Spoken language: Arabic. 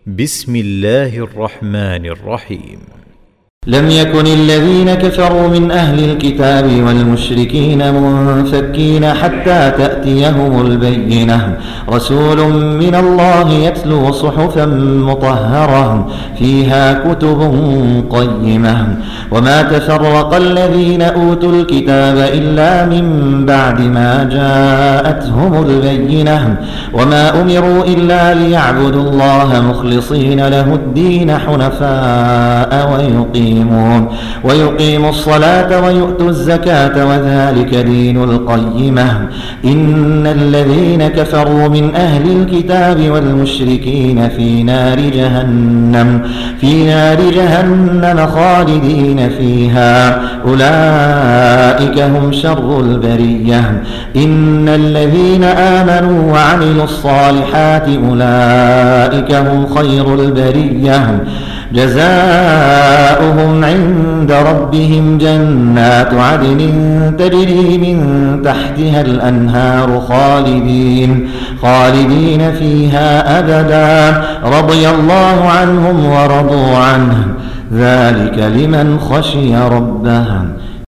بسم الله الرحمن الرحيم. لم يكن الذين كفروا من أهل الكتاب والمشركين منفكين حتى تأتيهم البينة، رسول من الله يتلو صحفا مطهرة فيها كتب قيمة، وما تفرق الذين أوتوا الكتاب إلا من بعد ما جاءتهم البينة، وما أمروا إلا ليعبدوا الله مخلصين له الدين حنفاء ويقيموا الصلاة ويؤتوا الزكاة وذلك دين القيمة. إن الذين كفروا من أهل الكتاب والمشركين في نار جهنم خالدين فيها، أولئك هم شر البرية. إن الذين آمنوا وعملوا الصالحات أولئك هم خير البرية، جزاؤهم عند ربهم جنات عدن تجري من تحتها الأنهار خالدين فيها أبدا، رضي الله عنهم ورضوا عنه، ذلك لمن خشي ربه.